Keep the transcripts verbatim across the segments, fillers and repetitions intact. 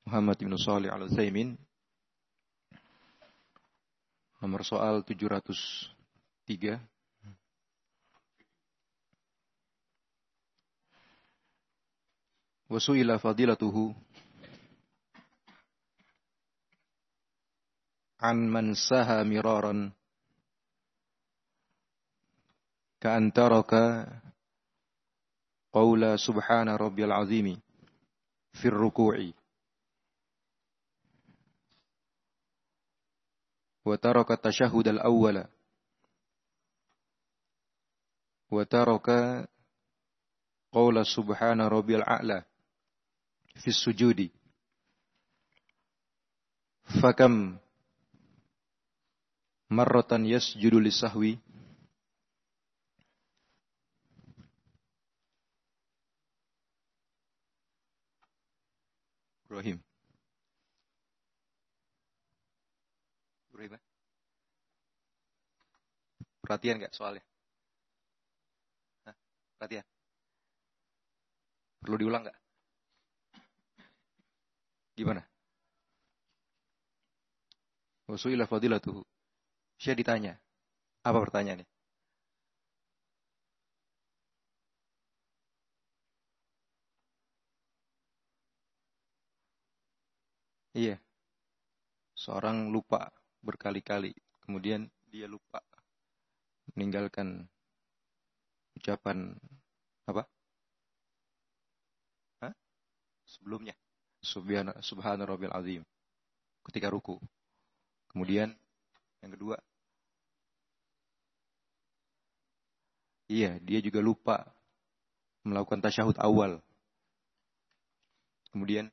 Muhammad bin Shalih Al-Utsaimin, nomor soal tujuh ratus tiga. Wa su'ila fadilatuhu an man saha miraran ka'an taraka qawla subhana rabbiyal azimi fir ruku'i wa taraka tashahhud al-awwala wa taraka qawla subhana rabbiyal a'la fi sujudi fakam marratan yasjudu lisahwi Ibrahim Ibrahim perhatian enggak soalnya? Hah? Perhatian. Perlu diulang enggak? Gimana? Wasu'ila fadilatuhu. Saya ditanya. Apa pertanyaannya? Iya. Seorang lupa berkali-kali. Kemudian dia lupa meninggalkan ucapan apa? Hah? Sebelumnya. Subhana, subhana rabbil azim. Ketika ruku. Kemudian yang kedua. Iya, dia juga lupa melakukan tasyahud awal. Kemudian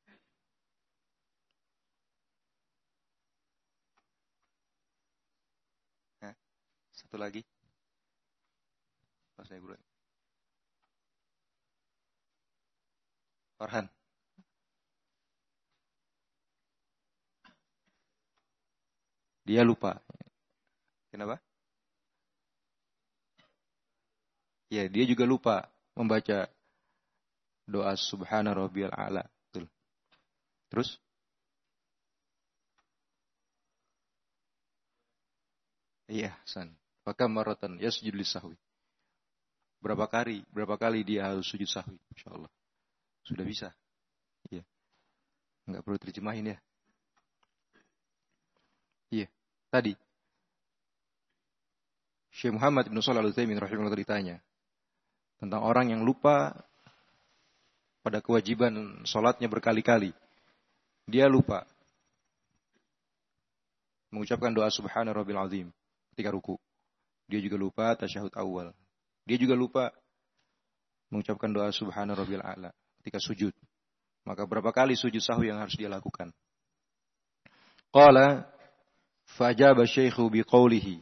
nah, satu lagi. Pas saya bro. Farhan. Dia lupa. Kenapa? Ya, dia juga lupa membaca doa subhana rabbiyal a'la. Betul. Terus? Iya, san. Maka maratan yasjud lisahwi. Berapa kali? Berapa kali dia harus sujud sahwi? Insyaallah. Sudah bisa. Iya. Enggak perlu terjemahin ya. Iya. Tadi Syekh Muhammad bin Shalih Al-Utsaimin rahimahullah ditanya tentang orang yang lupa pada kewajiban salatnya berkali-kali. Dia lupa mengucapkan doa subhana rabbil azim ketika ruku. Dia juga lupa tasyahud awal. Dia juga lupa mengucapkan doa subhana rabbil a'la ketika sujud. Maka berapa kali sujud sahwi yang harus dia lakukan? Qala fajaba syaikhu biqaulihi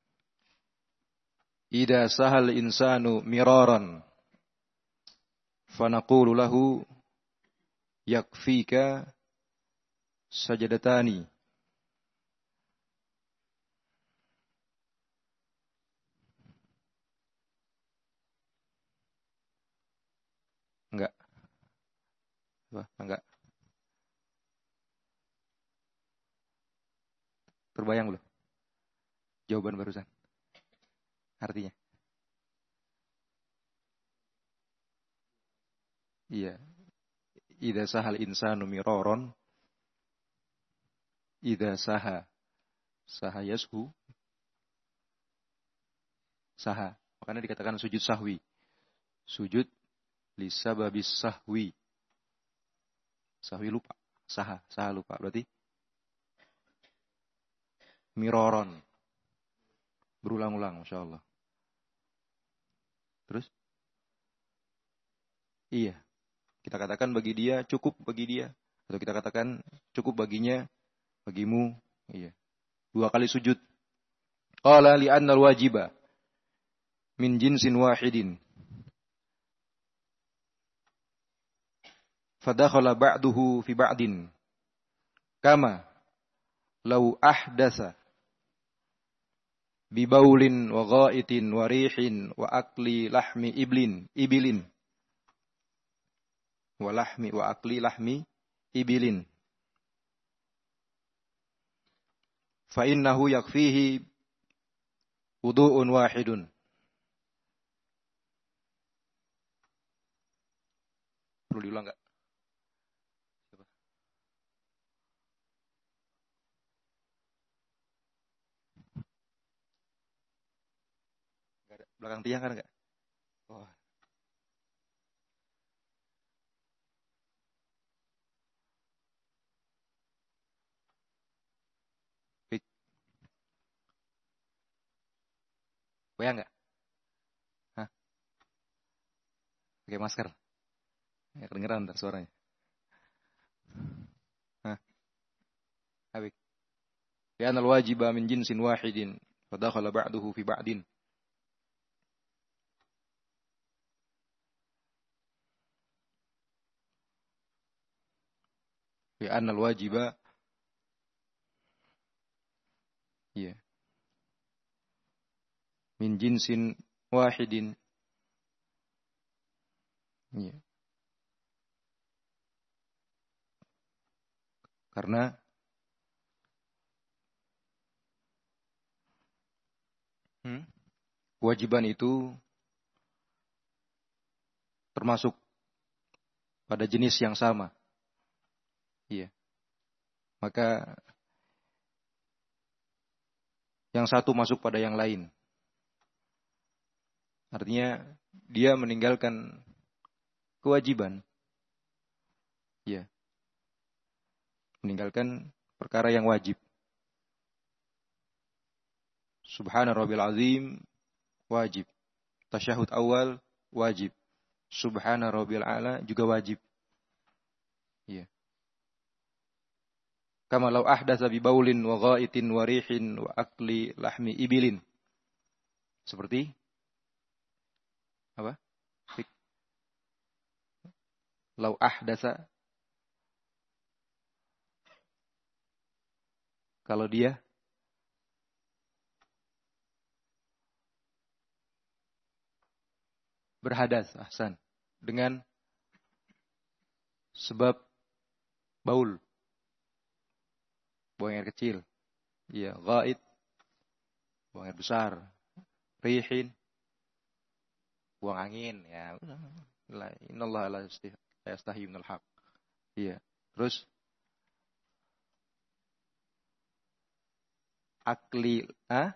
idza sahal insanu miraran fanaqulu lahu yakfika sajadatani enggak apa enggak terbayang belum jawaban barusan artinya? Iya. Idza sahal insanu miraron. Idza saha. Saha yashu. Saha. Makanya dikatakan sujud sahwi. Sujud lisababis sahwi. Sahwi lupa. Saha. Saha lupa. Berarti miraron. Berulang-ulang. Masya Allah. Terus? Iya. Kita katakan bagi dia, cukup bagi dia. Atau kita katakan cukup baginya, bagimu. Iya. Dua kali sujud. Qala li'annal wajiba min jinsin wahidin. Fadakhala ba'duhu fi ba'din. Kama law ahdatsa bibaulin wa ghaitin wa rihin wa akli lahmi iblin ibilin wa lahmi wa akli lahmi ibilin. Fa innahu yakfihi wudu'un wahidun. Perlu diulang enggak? Belakang tiang kan enggak? Oh. Pik. Goyang enggak? Hah? Pakai masker. Ya kedengeran ntar suaranya. Hah? Habik. Lian al-wajiba min jinsin wahidin. Fadakhala ba'duhu fi ba'din. Lian al-wajiba. Ya. Min jinsin wahidin. Ya. Karena hmm, kewajiban itu termasuk pada jenis yang sama. Iya. Maka yang satu masuk pada yang lain. Artinya dia meninggalkan kewajiban. Iya. Meninggalkan perkara yang wajib. Subhana rabbil azim wajib. Tasyahud awal wajib. Subhana rabbil a'la juga wajib. Iya. Kama law ahdatsa bi baulin wa ghaitin wa rihin wa akli lahmi ibilin. Seperti apa? Law ahdatsa, kalau dia berhadas, ahsan, dengan sebab baul, buang air kecil, iya, ghaid, buang air besar, rihin, buang angin, ya, la innallaha la yastahi minal haq, iya, terus akli, ah,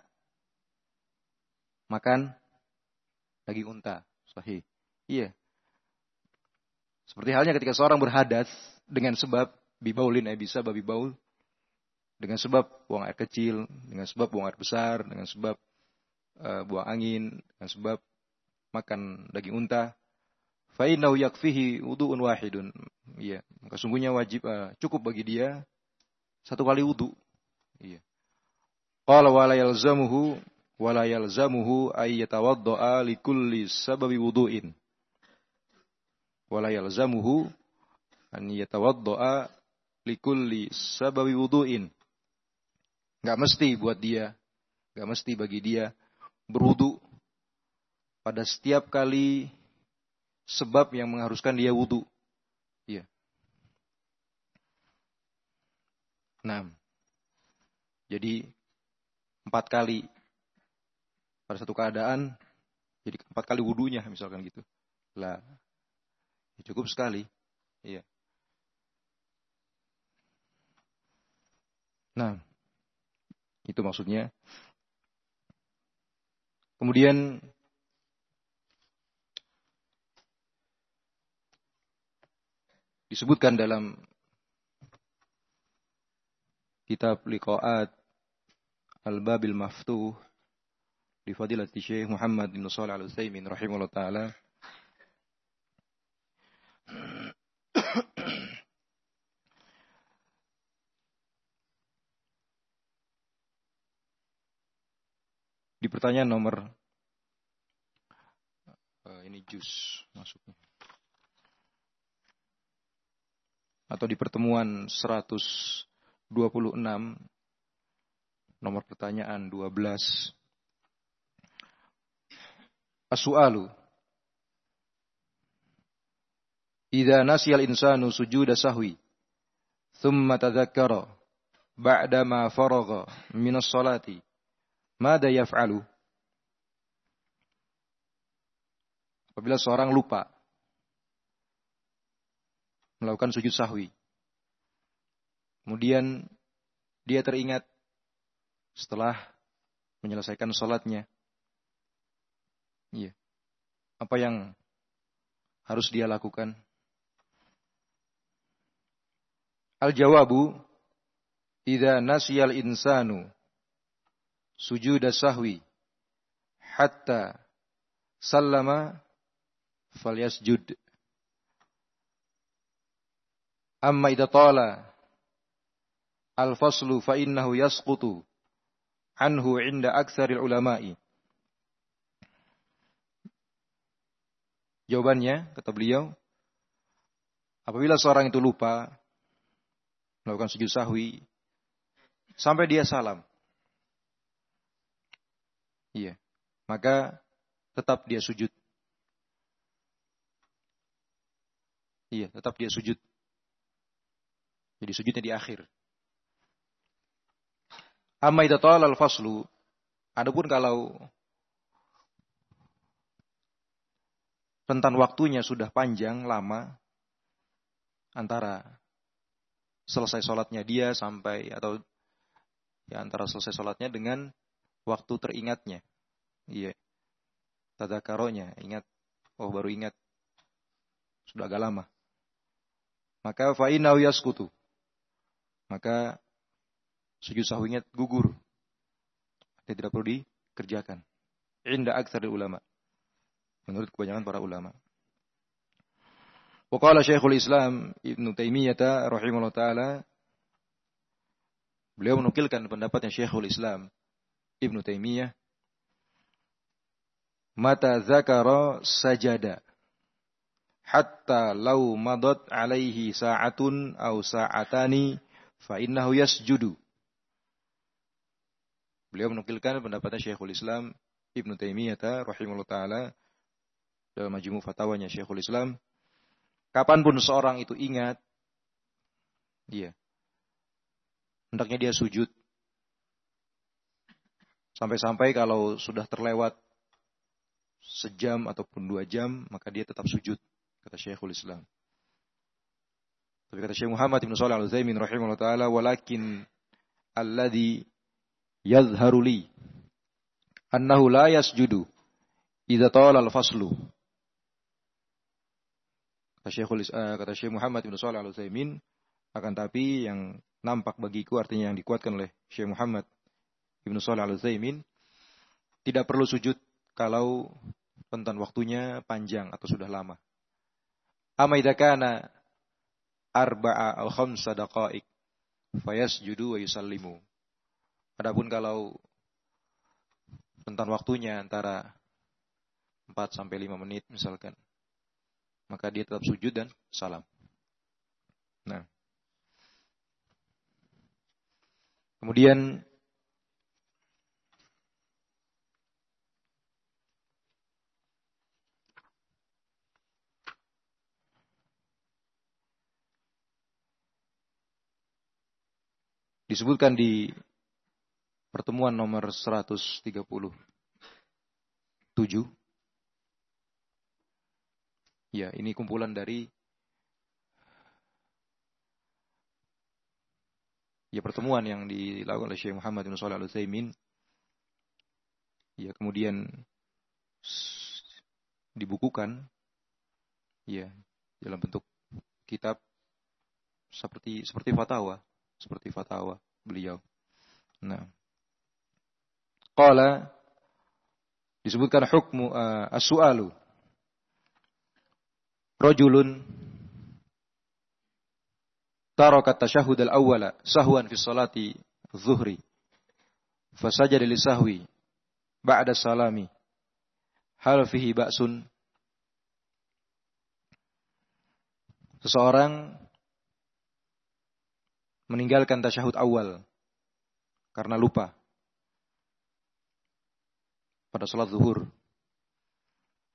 makan daging unta, sahih, iya. Seperti halnya ketika seorang berhadas dengan sebab bibaulin, eh bisa babi baul, dengan sebab buang air kecil, dengan sebab buang air besar, dengan sebab uh, buang angin, dengan sebab makan daging unta, fa innahu yakfihi wudu'un wahidun. Iya, maka sungguhnya wajib uh, cukup bagi dia satu kali wudu. Iya. Qala wa la yalzamuhu wa la yalzamuhu ay yatawadda'a li kulli sababi wudu'in. Wa la yalzamuhu an yatawadda'a li kulli sababi wudu'in. Enggak mesti buat dia, enggak mesti bagi dia berwudu pada setiap kali sebab yang mengharuskan dia wudu. Iya. Nah, jadi empat kali pada satu keadaan, jadi empat kali wudunya misalkan gitu. Lah, ya cukup sekali. Iya. Nah, itu maksudnya. Kemudian disebutkan dalam kitab Liqa'at Al-Babil Maftuh di Fadilati Syekh Muhammad bin Shalih Al-Utsaimin rahimahullah taala, di pertanyaan nomor uh, ini juz masuknya, atau di pertemuan seratus dua puluh enam nomor pertanyaan dua belas, as-su'alu idza nasiyal insanu sujuda sahwi thumma tadzakkara ba'da ma faragha min as-salati, mada yaf'alu? Apabila seorang lupa melakukan sujud sahwi, kemudian dia teringat setelah menyelesaikan salatnya, iya, apa yang harus dia lakukan? Al-jawabu, idza nasiyal insanu sujuda sahwi hatta sallama falyasjud. Amma idza tala al-faslu fa innahu yasqutu anhu 'inda aktsaril ulama'i. Jawabannya, kata beliau, apabila seorang itu lupa melakukan sujud sahwi sampai dia salam, iya, maka tetap dia sujud. Iya, tetap dia sujud. Jadi sujudnya di akhir. Amma idza tala al-faslu, adapun kalau rentan waktunya sudah panjang, lama, antara selesai sholatnya dia sampai, atau ya antara selesai sholatnya dengan waktu teringatnya. Iya. Tadzakaronya, ingat, oh baru ingat, sudah agak lama. Maka fa'innahu yasqutu. Maka sujud sahwinya gugur. Dia tidak perlu dikerjakan. Inda aktsaril ulama. Menurut kebanyakan para ulama. Wa qala Syekhul Islam Ibnu Taimiyah rahimahullah taala, beliau menukilkan pendapatnya Syekhul Islam Ibnu Taimiyah, mata zakara sajada hatta law madat alaihi sa'atun aw sa'atani fa innahu yasjudu. Beliau menukilkan pendapatnya Syekhul Islam Ibnu Taimiyah rahimahullah taala dalam majmu' fatwanya Syekhul Islam, kapanpun seorang itu ingat, dia hendaknya dia sujud. Sampai-sampai kalau sudah terlewat sejam ataupun dua jam, maka dia tetap sujud, kata Syekhul Islam. Tapi kata Syekh Muhammad bin Shalih Al-Utsaimin rahimahullah taala, walakin alladhi yadhharu li annahu la yasjudu idza tala al-faslu. Kata Syekh, kata Syekh Muhammad bin Shalih Al-Utsaimin, akan tapi yang nampak bagiku, artinya yang dikuatkan oleh Syekh Muhammad bin Shalih Al-Utsaimin, tidak perlu sujud kalau rentan waktunya panjang atau sudah lama. Amma idza kana arba'a aw khamsa daqa'iq fayasjudu wa yusallimu. Adapun kalau rentan waktunya antara empat sampai lima menit misalkan, maka dia tetap sujud dan salam. Nah, kemudian disebutkan di pertemuan nomor seratus tiga puluh tujuh. Ya, ini kumpulan dari ya pertemuan yang dilakukan oleh Syekh Muhammad bin Shalih Al-Utsaimin. Ya, kemudian dibukukan ya dalam bentuk kitab seperti seperti fatwa, seperti fatwa beliau. Nah, qala disebutkan hukmu uh, as-su'alu rajulun taraka at-tashahhud al-awwala sahwan fi sholati adh-dhuhri fasajada li sahwi ba'da salami hal fihi ba'sun. Seseorang meninggalkan tasyahud awal karena lupa pada salat zuhur.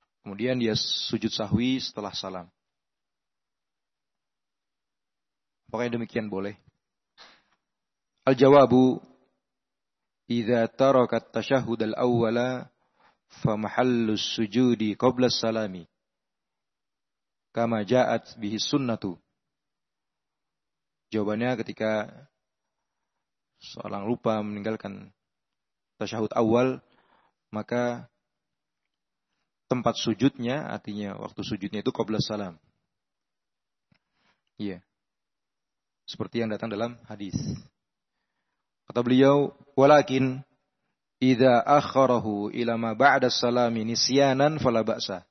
Kemudian dia sujud sahwi setelah salam. Pokoknya demikian boleh. Al-jawabu idza taraka at-tashahhud al-awwala fa mahallu as-sujudi qabla as-salami kama ja'at bihi sunnatu. Jawabannya ketika seorang lupa meninggalkan tasyahud awal, maka tempat sujudnya, artinya waktu sujudnya itu qabla salam. Iya. Seperti yang datang dalam hadis. Kata beliau, walakin idza akharahu ila ma ba'da salami nisyanan fala ba'sa.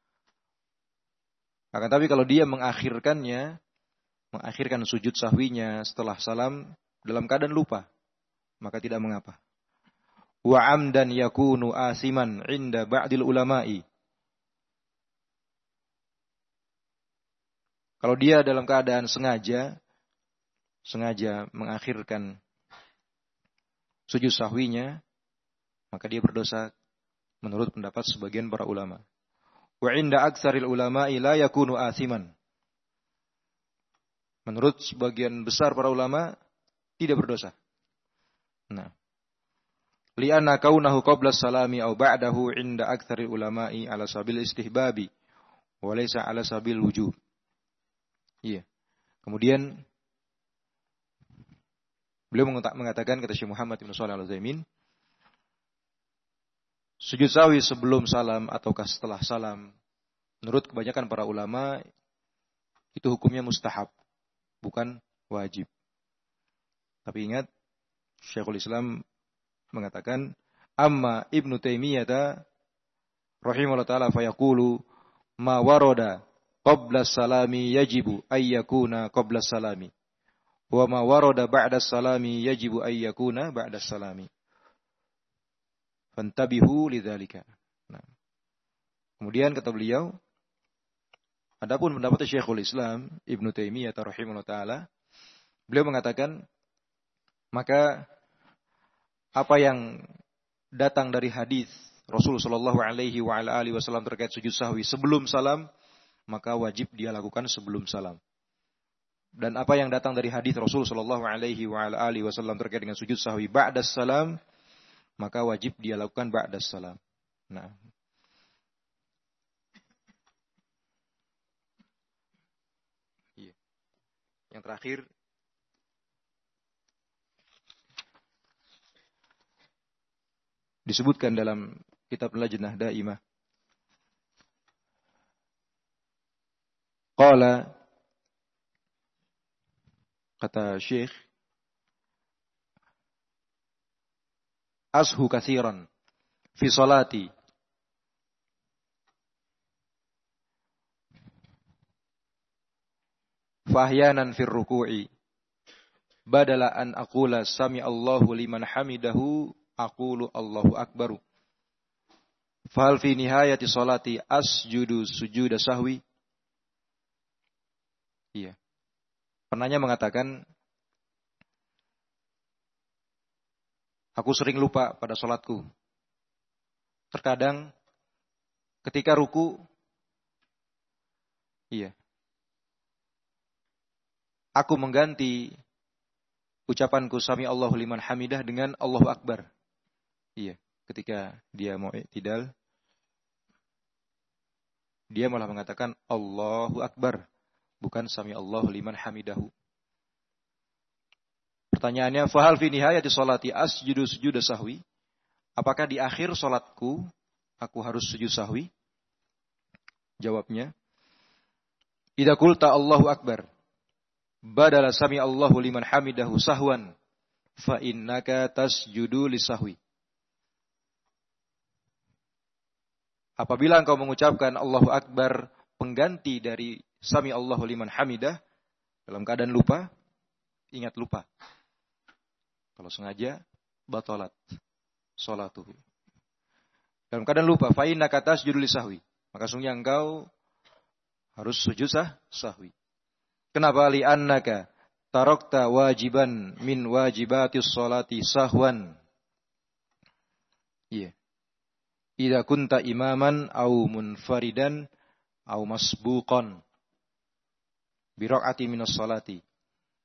Akan tapi kalau dia mengakhirkannya, mengakhirkan sujud sahwinya setelah salam dalam keadaan lupa, maka tidak mengapa. Wa amdan yakunu asiman 'inda ba'dil ulama'i. Kalau dia dalam keadaan sengaja sengaja mengakhirkan sujud sahwinya, maka dia berdosa menurut pendapat sebagian para ulama. Wa 'inda aktsaril ulama'i la yakunu asiman. Menurut sebagian besar para ulama tidak berdosa. Nah, li'anna kaunahu qabla salami aw ba'dahu 'inda aktsaril ulama'i ala sabil istihbabi wa laysa ala sabil wujub. Iya. Kemudian beliau mengatakan, kata Syekh Muhammad bin Shalih Al-Utsaimin, sujud sahwi sebelum salam ataukah setelah salam, menurut kebanyakan para ulama itu hukumnya mustahab, bukan wajib. Tapi ingat, Syekhul Islam mengatakan, amma Ibnu Taimiyah rahimahullah taala fayaqulu ma warada qabla salami yajibu ayyakuna qabla salami. Wa ma warada ba'da salami yajibu ayyakuna ba'da salami. Fantabihu lidzalika. Nah. Kemudian kata beliau, adapun pendapat Syekhul Islam Ibnu Taimiyah rahimahullah taala, beliau mengatakan, maka apa yang datang dari hadis Rasulullah sallallahu alaihi wa ala alihi wasallam terkait sujud sahwi sebelum salam, maka wajib dia lakukan sebelum salam. Dan apa yang datang dari hadis Rasul sallallahu alaihi wa ala alihi wasallam terkait dengan sujud sahwi ba'da salam, maka wajib dia lakukan ba'da salam. Nah. Iya. Yang terakhir disebutkan dalam kitab Lajnah Daimah. Qala, kata Syekh, ashu katsiran fi salati fahyanan fi ruku'i badala an aqula sami Allahu liman hamidahu aqulu Allahu akbaru. Fahal fi nihayati salati asjudu sujuda sahwi? Iya. Penanya mengatakan, aku sering lupa pada sholatku. Terkadang ketika ruku, iya, aku mengganti ucapanku sami Allahu liman hamidah dengan Allahu akbar. Iya, ketika dia mau i'tidal, dia malah mengatakan Allahu akbar, bukan sami Allahu liman hamidahu. Pertanyaannya, fahal fi nihayati sholati asjudu sujuda sahwi? Apakah di akhir sholatku aku harus sujud sahwi? Jawabnya, idza qulta Allahu akbar badala sami Allahu liman hamidahu sahwan fa innaka tasjudu lisahwi. Apabila engkau mengucapkan Allahu akbar pengganti dari sami Allahu liman hamidah dalam keadaan lupa, ingat lupa. Kalau sengaja, batalat sholatuhu. Dalam keadaan lupa, fa innaka tasjudu lisahwi. Maka sungguhnya engkau harus sujud sah, sahwi. Kenapa? Li'annaka tarakta wajiban min wajibatis sholati sahwan. Iya. Idza kunta imaman au munfaridan au masbuqan bi raq'ati minas sholati.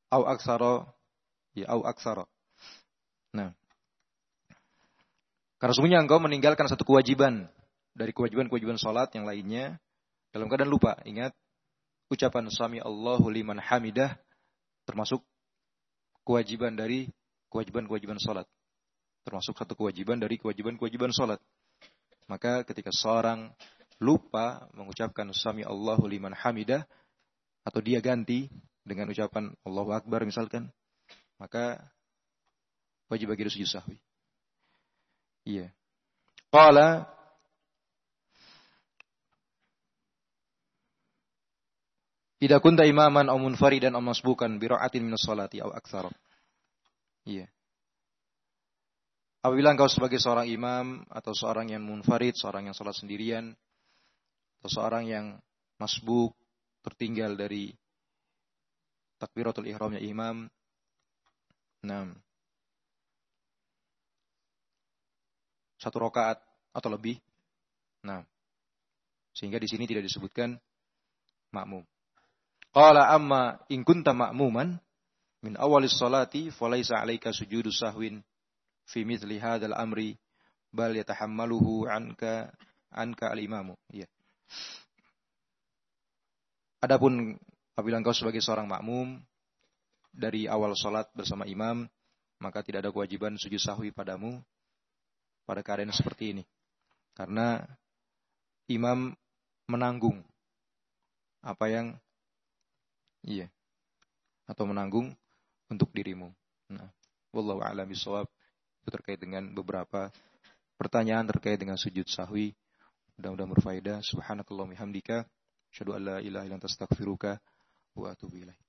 au aksara, ya au aksara. Nah, karena sungguhnya engkau meninggalkan satu kewajiban dari kewajiban-kewajiban salat yang lainnya dalam keadaan lupa. Ingat, ucapan sami Allahu liman hamidah termasuk kewajiban dari kewajiban-kewajiban salat. Termasuk satu kewajiban dari kewajiban-kewajiban salat. Maka ketika seorang lupa mengucapkan sami Allahu liman hamidah atau dia ganti dengan ucapan Allahu Akbar misalkan, maka wajib bagi dia sujud sahwi. Iya. Qala idza kunta imaman aw munfaridan aw masbukan bi ra'atin min as-salati aw aktsara. Iya. Apabila engkau sebagai seorang imam atau seorang yang munfarid, seorang yang salat sendirian atau seorang yang masbuk, tertinggal dari takbiratul ihramnya imam. Nah, satu rakaat atau lebih. Nah, sehingga di sini tidak disebutkan makmum. Qala amma in kunta ma'muman min awalis salati falaysa 'alaika sujudu sahwin fi mithli hadzal amri bal yatahammaluhu anka anka al-imamu. Iya. Adapun apabila engkau sebagai seorang makmum dari awal salat bersama imam, maka tidak ada kewajiban sujud sahwi padamu pada keadaan seperti ini. Karena imam menanggung apa yang iya atau menanggung untuk dirimu. Nah, wallahu a'lam bishawab. Itu terkait dengan beberapa pertanyaan terkait dengan sujud sahwi. Mudah-mudahan berfaedah. Subhanakallahumma hamdika asyhadu an la ilaha illa anta astaghfiruka wa atubu ilaik.